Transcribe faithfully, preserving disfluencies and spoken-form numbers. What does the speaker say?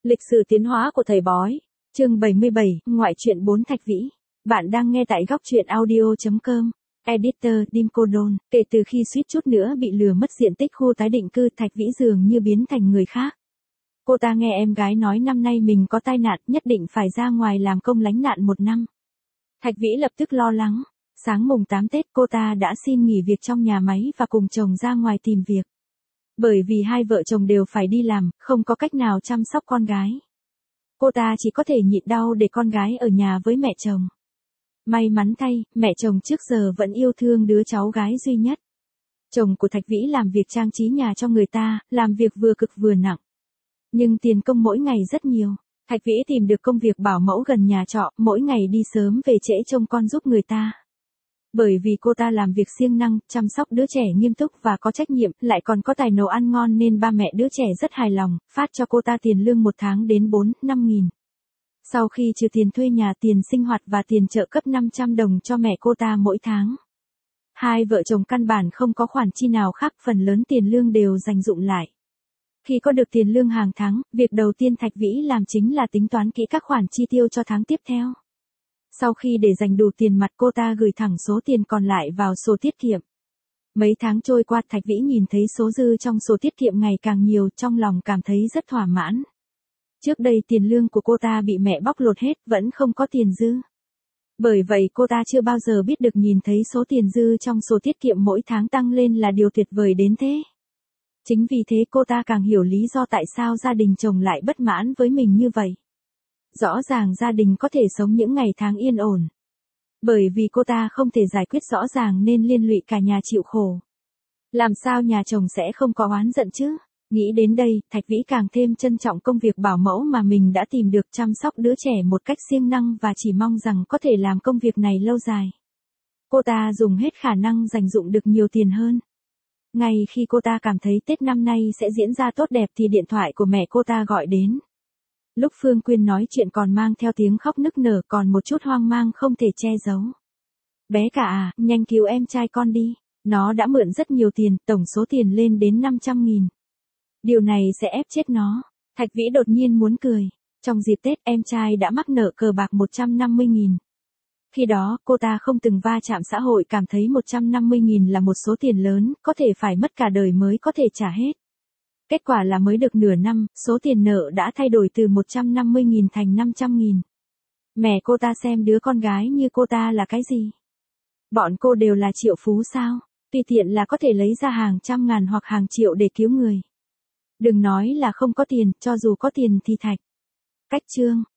Lịch sử tiến hóa của thầy bói. Chương bảy mươi bảy, ngoại truyện bốn Thạch Vĩ. Bạn đang nghe tại góc truyện audio chấm com. Editor Dim Cô Đôn. Kể từ khi suýt chút nữa bị lừa mất diện tích khu tái định cư, Thạch Vĩ dường như biến thành người khác. Cô ta nghe em gái nói năm nay mình có tai nạn, nhất định phải ra ngoài làm công lánh nạn một năm. Thạch Vĩ lập tức lo lắng. Sáng mùng tám Tết cô ta đã xin nghỉ việc trong nhà máy và cùng chồng ra ngoài tìm việc. Bởi vì hai vợ chồng đều phải đi làm, không có cách nào chăm sóc con gái. Cô ta chỉ có thể nhịn đau để con gái ở nhà với mẹ chồng. May mắn thay, mẹ chồng trước giờ vẫn yêu thương đứa cháu gái duy nhất. Chồng của Thạch Vĩ làm việc trang trí nhà cho người ta, làm việc vừa cực vừa nặng. Nhưng tiền công mỗi ngày rất nhiều. Thạch Vĩ tìm được công việc bảo mẫu gần nhà trọ, mỗi ngày đi sớm về trễ trông con giúp người ta. Bởi vì cô ta làm việc siêng năng, chăm sóc đứa trẻ nghiêm túc và có trách nhiệm, lại còn có tài nấu ăn ngon nên ba mẹ đứa trẻ rất hài lòng, phát cho cô ta tiền lương một tháng đến bốn, năm nghìn. Sau khi trừ tiền thuê nhà, tiền sinh hoạt và tiền trợ cấp năm trăm đồng cho mẹ cô ta mỗi tháng. Hai vợ chồng căn bản không có khoản chi nào khác, phần lớn tiền lương đều dành dụm lại. Khi có được tiền lương hàng tháng, việc đầu tiên Thạch Vĩ làm chính là tính toán kỹ các khoản chi tiêu cho tháng tiếp theo. Sau khi để dành đủ tiền mặt, cô ta gửi thẳng số tiền còn lại vào sổ tiết kiệm. Mấy tháng trôi qua, Thạch Vĩ nhìn thấy số dư trong sổ tiết kiệm ngày càng nhiều, trong lòng cảm thấy rất thỏa mãn. Trước đây tiền lương của cô ta bị mẹ bóc lột hết, vẫn không có tiền dư. Bởi vậy cô ta chưa bao giờ biết được nhìn thấy số tiền dư trong sổ tiết kiệm mỗi tháng tăng lên là điều tuyệt vời đến thế. Chính vì thế cô ta càng hiểu lý do tại sao gia đình chồng lại bất mãn với mình như vậy. Rõ ràng gia đình có thể sống những ngày tháng yên ổn. Bởi vì cô ta không thể giải quyết rõ ràng nên liên lụy cả nhà chịu khổ. Làm sao nhà chồng sẽ không có oán giận chứ? Nghĩ đến đây, Thạch Vĩ càng thêm trân trọng công việc bảo mẫu mà mình đã tìm được, chăm sóc đứa trẻ một cách siêng năng và chỉ mong rằng có thể làm công việc này lâu dài. Cô ta dùng hết khả năng dành dụm được nhiều tiền hơn. Ngay khi cô ta cảm thấy Tết năm nay sẽ diễn ra tốt đẹp thì điện thoại của mẹ cô ta gọi đến. Lúc Phương Quyên nói chuyện còn mang theo tiếng khóc nức nở, còn một chút hoang mang không thể che giấu. Bé cả à, nhanh cứu em trai con đi. Nó đã mượn rất nhiều tiền, tổng số tiền lên đến năm trăm nghìn. Điều này sẽ ép chết nó. Thạch Vĩ đột nhiên muốn cười. Trong dịp Tết, em trai đã mắc nợ cờ bạc một trăm năm mươi nghìn. Khi đó, cô ta không từng va chạm xã hội, cảm thấy một trăm năm mươi nghìn là một số tiền lớn, có thể phải mất cả đời mới có thể trả hết. Kết quả là mới được nửa năm, số tiền nợ đã thay đổi từ một trăm năm mươi nghìn thành năm trăm nghìn. Mẹ cô ta xem đứa con gái như cô ta là cái gì? Bọn cô đều là triệu phú sao? Tùy tiện là có thể lấy ra hàng trăm ngàn hoặc hàng triệu để cứu người. Đừng nói là không có tiền, cho dù có tiền thì Thạch. Cách chương.